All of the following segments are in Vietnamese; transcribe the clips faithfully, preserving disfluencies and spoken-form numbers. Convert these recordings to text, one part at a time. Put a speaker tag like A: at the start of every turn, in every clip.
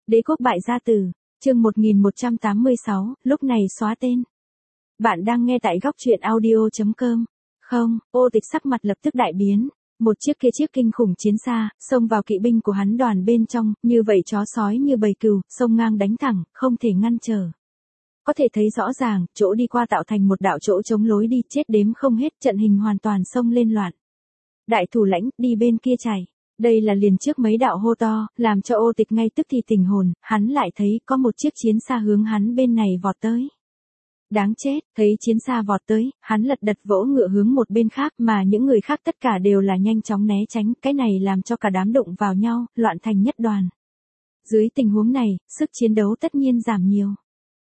A: Đế quốc bại gia tử, chương một nghìn một trăm tám mươi sáu, lúc này xóa tên. Bạn đang nghe tại góc truyện audio chấm com. Không, Ô Tịch sắc mặt lập tức đại biến. Một chiếc kia chiếc kinh khủng chiến xa, xông vào kỵ binh của hắn đoàn bên trong, như vậy chó sói như bầy cừu, xông ngang đánh thẳng, không thể ngăn trở. Có thể thấy rõ ràng, chỗ đi qua tạo thành một đạo chỗ chống lối đi, chết đếm không hết, trận hình hoàn toàn xông lên loạn. Đại thủ lãnh, đi bên kia chạy. Đây là liền trước mấy đạo hô to, làm cho Ô Tịch ngay tức thì tỉnh hồn, hắn lại thấy có một chiếc chiến xa hướng hắn bên này vọt tới. Đáng chết, thấy chiến xa vọt tới, hắn lật đật vỗ ngựa hướng một bên khác mà những người khác tất cả đều là nhanh chóng né tránh, cái này làm cho cả đám đụng vào nhau, loạn thành nhất đoàn. Dưới tình huống này, sức chiến đấu tất nhiên giảm nhiều.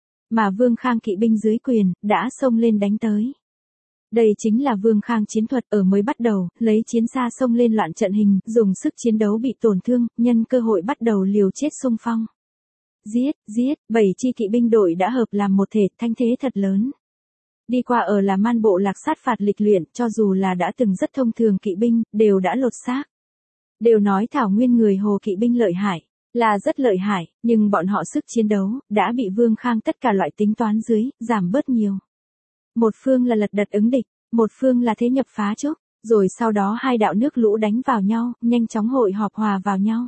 A: Mà Vương Khang kỵ binh dưới quyền, đã xông lên đánh tới. Đây chính là Vương Khang chiến thuật ở mới bắt đầu, lấy chiến xa xông lên loạn trận hình, dùng sức chiến đấu bị tổn thương, nhân cơ hội bắt đầu liều chết xung phong. Giết, giết, bảy chi kỵ binh đội đã hợp làm một thể, thanh thế thật lớn. Đi qua ở là man bộ lạc sát phạt lịch luyện, cho dù là đã từng rất thông thường kỵ binh, đều đã lột xác. Đều nói thảo nguyên người Hồ kỵ binh lợi hại, là rất lợi hại, nhưng bọn họ sức chiến đấu, đã bị Vương Khang tất cả loại tính toán dưới, giảm bớt nhiều. Một phương là lật đật ứng địch, một phương là thế nhập phá chốc, rồi sau đó hai đạo nước lũ đánh vào nhau, nhanh chóng hội họp hòa vào nhau.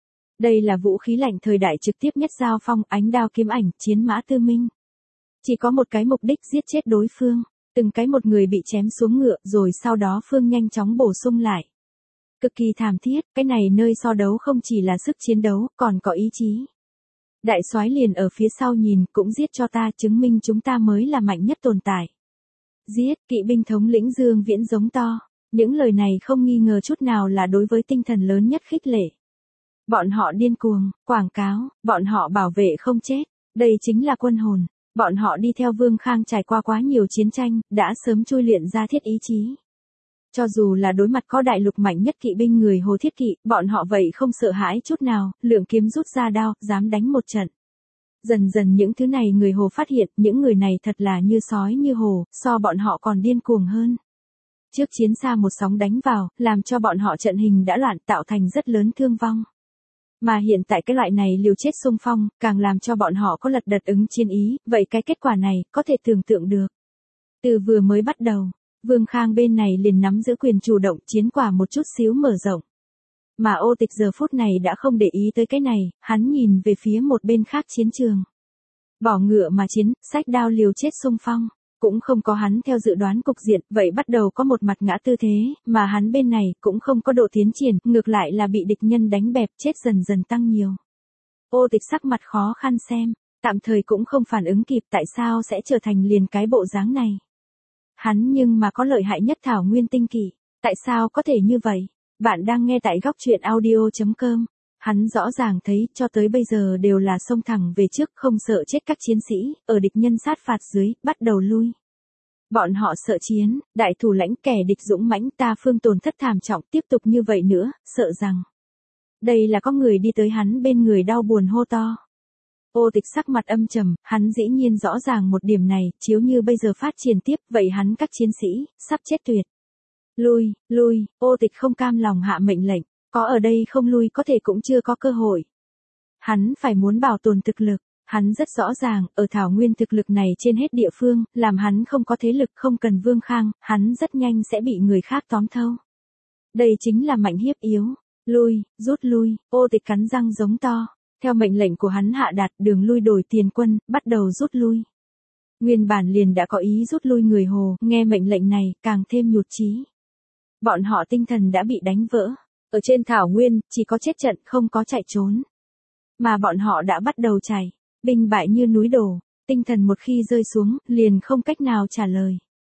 A: Đây là vũ khí lạnh thời đại trực tiếp nhất giao phong, ánh đao kiếm ảnh, chiến mã tư minh. Chỉ có một cái mục đích giết chết đối phương, từng cái một người bị chém xuống ngựa, rồi sau đó phương nhanh chóng bổ sung lại. Cực kỳ thảm thiết, cái này nơi so đấu không chỉ là sức chiến đấu, còn có ý chí. Đại soái liền ở phía sau nhìn, cũng giết cho ta, chứng minh chúng ta mới là mạnh nhất tồn tại. Giết, kỵ binh thống lĩnh Dương Viễn giống to. Những lời này không nghi ngờ chút nào là đối với tinh thần lớn nhất khích lệ. Bọn họ điên cuồng, quảng cáo, bọn họ bảo vệ không chết, đây chính là quân hồn. Bọn họ đi theo Vương Khang trải qua quá nhiều chiến tranh, đã sớm chui luyện ra thiết ý chí. Cho dù là đối mặt có đại lục mạnh nhất kỵ binh người Hồ thiết kỵ, bọn họ vậy không sợ hãi chút nào, lượng kiếm rút ra đao, dám đánh một trận. Dần dần những thứ này người Hồ phát hiện, những người này thật là như sói như hổ, so bọn họ còn điên cuồng hơn. Trước chiến xa một sóng đánh vào, làm cho bọn họ trận hình đã loạn, tạo thành rất lớn thương vong. Mà hiện tại cái loại này liều chết xung phong, càng làm cho bọn họ có lật đật ứng chiến ý, vậy cái kết quả này, có thể tưởng tượng được. Từ vừa mới bắt đầu, Vương Khang bên này liền nắm giữ quyền chủ động, chiến quả một chút xíu mở rộng. Mà Ô Tịch giờ phút này đã không để ý tới cái này, hắn nhìn về phía một bên khác chiến trường. Bỏ ngựa mà chiến, xách đao liều chết xung phong, cũng không có hắn theo dự đoán cục diện, vậy bắt đầu có một mặt ngã tư thế, mà hắn bên này cũng không có độ tiến triển, ngược lại là bị địch nhân đánh bẹp, chết dần dần tăng nhiều. Ô Tịch sắc mặt khó khăn xem, tạm thời cũng không phản ứng kịp tại sao sẽ trở thành liền cái bộ dáng này. Hắn nhưng mà có lợi hại nhất thảo nguyên tinh kỵ, tại sao có thể như vậy? Bạn đang nghe tại góc truyện audio chấm com. Hắn rõ ràng thấy, cho tới bây giờ đều là xông thẳng về trước, không sợ chết các chiến sĩ, ở địch nhân sát phạt dưới, bắt đầu lui. Bọn họ sợ chiến, đại thủ lãnh kẻ địch dũng mãnh, ta phương tổn thất thảm trọng, tiếp tục như vậy nữa, sợ rằng. Đây là có người đi tới hắn bên người đau buồn hô to. Ô Tịch sắc mặt âm trầm, hắn dĩ nhiên rõ ràng một điểm này, chiếu như bây giờ phát triển tiếp, vậy hắn các chiến sĩ, sắp chết tuyệt. Lui, lui, Ô Tịch không cam lòng hạ mệnh lệnh, có ở đây không lui có thể cũng chưa có cơ hội. Hắn phải muốn bảo tồn thực lực, hắn rất rõ ràng, ở thảo nguyên thực lực này trên hết địa phương, làm hắn không có thế lực không cần Vương Khang, hắn rất nhanh sẽ bị người khác tóm thâu. Đây chính là mạnh hiếp yếu, lui, rút lui, Ô Tịch cắn răng giống to. Theo mệnh lệnh của hắn hạ đạt, đường lui đổi tiền quân, bắt đầu rút lui. Nguyên bản liền đã có ý rút lui người Hồ, nghe mệnh lệnh này, càng thêm nhụt chí. Bọn họ tinh thần đã bị đánh vỡ. Ở trên thảo nguyên, chỉ có chết trận, không có chạy trốn. Mà bọn họ đã bắt đầu chạy, binh bại như núi đổ, tinh thần một khi rơi xuống, liền không cách nào trả lời.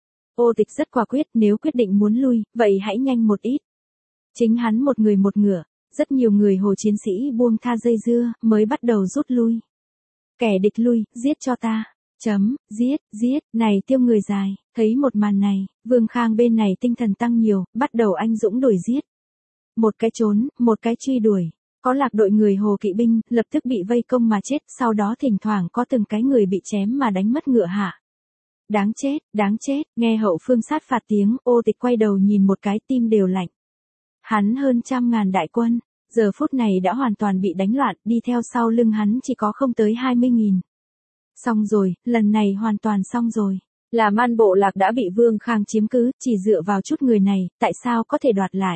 A: Ô Tịch rất quả quyết, nếu quyết định muốn lui, vậy hãy nhanh một ít. Chính hắn một người một ngựa. Rất nhiều người Hồ chiến sĩ buông tha dây dưa, mới bắt đầu rút lui. Kẻ địch lui, giết cho ta. Chấm, giết, giết, này tiêu người dài. Thấy một màn này, Vương Khang bên này tinh thần tăng nhiều, bắt đầu anh dũng đuổi giết. Một cái trốn, một cái truy đuổi. Có lạc đội người Hồ kỵ binh, lập tức bị vây công mà chết, sau đó thỉnh thoảng có từng cái người bị chém mà đánh mất ngựa hạ. Đáng chết, đáng chết, nghe hậu phương sát phạt tiếng, Ô Tịch quay đầu nhìn một cái, tim đều lạnh. Hắn hơn trăm ngàn đại quân, giờ phút này đã hoàn toàn bị đánh loạn, đi theo sau lưng hắn chỉ có không tới hai mươi nghìn. Xong rồi, lần này hoàn toàn xong rồi. Là Man Bộ Lạc đã bị Vương Khang chiếm cứ, chỉ dựa vào chút người này, tại sao có thể đoạt lại?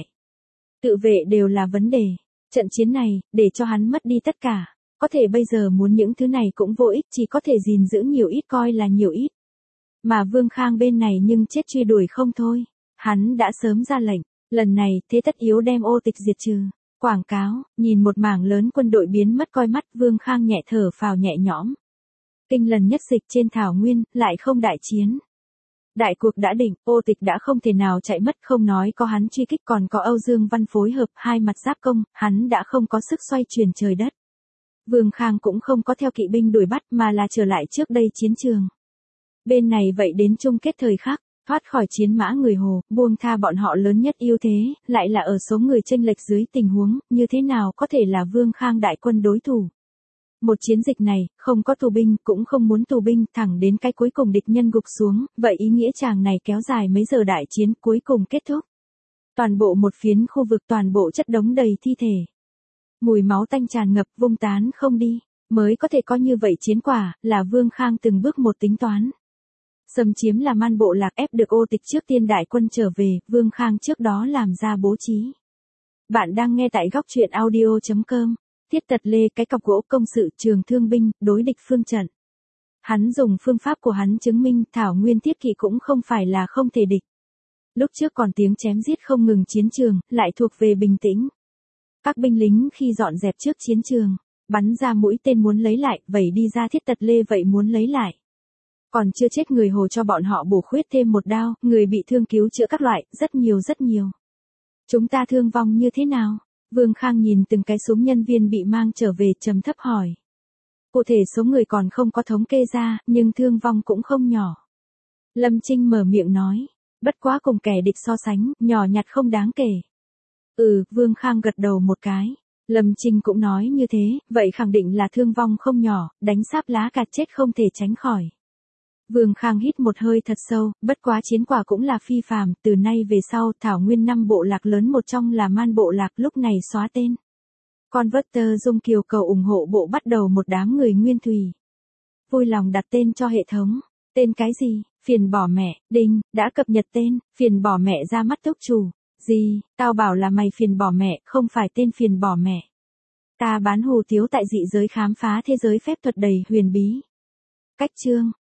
A: Tự vệ đều là vấn đề. Trận chiến này, để cho hắn mất đi tất cả. Có thể bây giờ muốn những thứ này cũng vô ích, chỉ có thể gìn giữ nhiều ít coi là nhiều ít. Mà Vương Khang bên này nhưng chết truy đuổi không thôi. Hắn đã sớm ra lệnh, lần này thế tất yếu đem Ô Tịch diệt trừ. Quảng cáo, nhìn một mảng lớn quân đội biến mất coi mắt, Vương Khang nhẹ thở phào nhẹ nhõm. Kinh lần nhất dịch trên thảo nguyên, lại không đại chiến. Đại cuộc đã định, Ô Tịch đã không thể nào chạy mất, không nói có hắn truy kích còn có Âu Dương Văn phối hợp hai mặt giáp công, hắn đã không có sức xoay chuyển trời đất. Vương Khang cũng không có theo kỵ binh đuổi bắt mà là trở lại trước đây chiến trường. Bên này vậy đến chung kết thời khắc, thoát khỏi chiến mã người Hồ, buông tha bọn họ lớn nhất ưu thế, lại là ở số người chênh lệch dưới tình huống, như thế nào có thể là Vương Khang đại quân đối thủ. Một chiến dịch này, không có tù binh, cũng không muốn tù binh, thẳng đến cái cuối cùng địch nhân gục xuống, vậy ý nghĩa chàng này kéo dài mấy giờ đại chiến cuối cùng kết thúc. Toàn bộ một phiến khu vực toàn bộ chất đống đầy thi thể. Mùi máu tanh tràn ngập vung tán không đi, mới có thể có như vậy chiến quả, là Vương Khang từng bước một tính toán. Xâm chiếm là Man Bộ Lạc ép được Ô Tịch trước tiên đại quân trở về, Vương Khang trước đó làm ra bố trí. Bạn đang nghe tại góc truyện audio chấm com. Tiết Tật Lê cái cọc gỗ công sự trường thương binh, đối địch phương trận. Hắn dùng phương pháp của hắn chứng minh Thảo Nguyên Tiết Kỵ cũng không phải là không thể địch. Lúc trước còn tiếng chém giết không ngừng chiến trường, lại thuộc về bình tĩnh. Các binh lính khi dọn dẹp trước chiến trường, bắn ra mũi tên muốn lấy lại, vậy đi ra Thiết Tật Lê vậy muốn lấy lại. Còn chưa chết người Hồ cho bọn họ bổ khuyết thêm một đao, người bị thương cứu chữa các loại, rất nhiều rất nhiều. Chúng ta thương vong như thế nào? Vương Khang nhìn từng cái súng nhân viên bị mang trở về trầm thấp hỏi. Cụ thể số người còn không có thống kê ra, nhưng thương vong cũng không nhỏ. Lâm Trinh mở miệng nói, bất quá cùng kẻ địch so sánh, nhỏ nhặt không đáng kể. Ừ, Vương Khang gật đầu một cái. Lâm Trinh cũng nói như thế, vậy khẳng định là thương vong không nhỏ, đánh sáp lá cạt chết không thể tránh khỏi. Vương Khang hít một hơi thật sâu, bất quá chiến quả cũng là phi phàm, từ nay về sau Thảo Nguyên năm bộ lạc lớn một trong là Man Bộ Lạc lúc này xóa tên. Converter Dung Kiều cầu ủng hộ bộ bắt đầu một đám người nguyên thủy. Vui lòng đặt tên cho hệ thống. Tên cái gì? Phiền bỏ mẹ, đinh, đã cập nhật tên, phiền bỏ mẹ ra mắt túc chủ. Gì, tao bảo là mày phiền bỏ mẹ, không phải tên phiền bỏ mẹ. Ta bán hù tiếu tại dị giới khám phá thế giới phép thuật đầy huyền bí. Cách chương.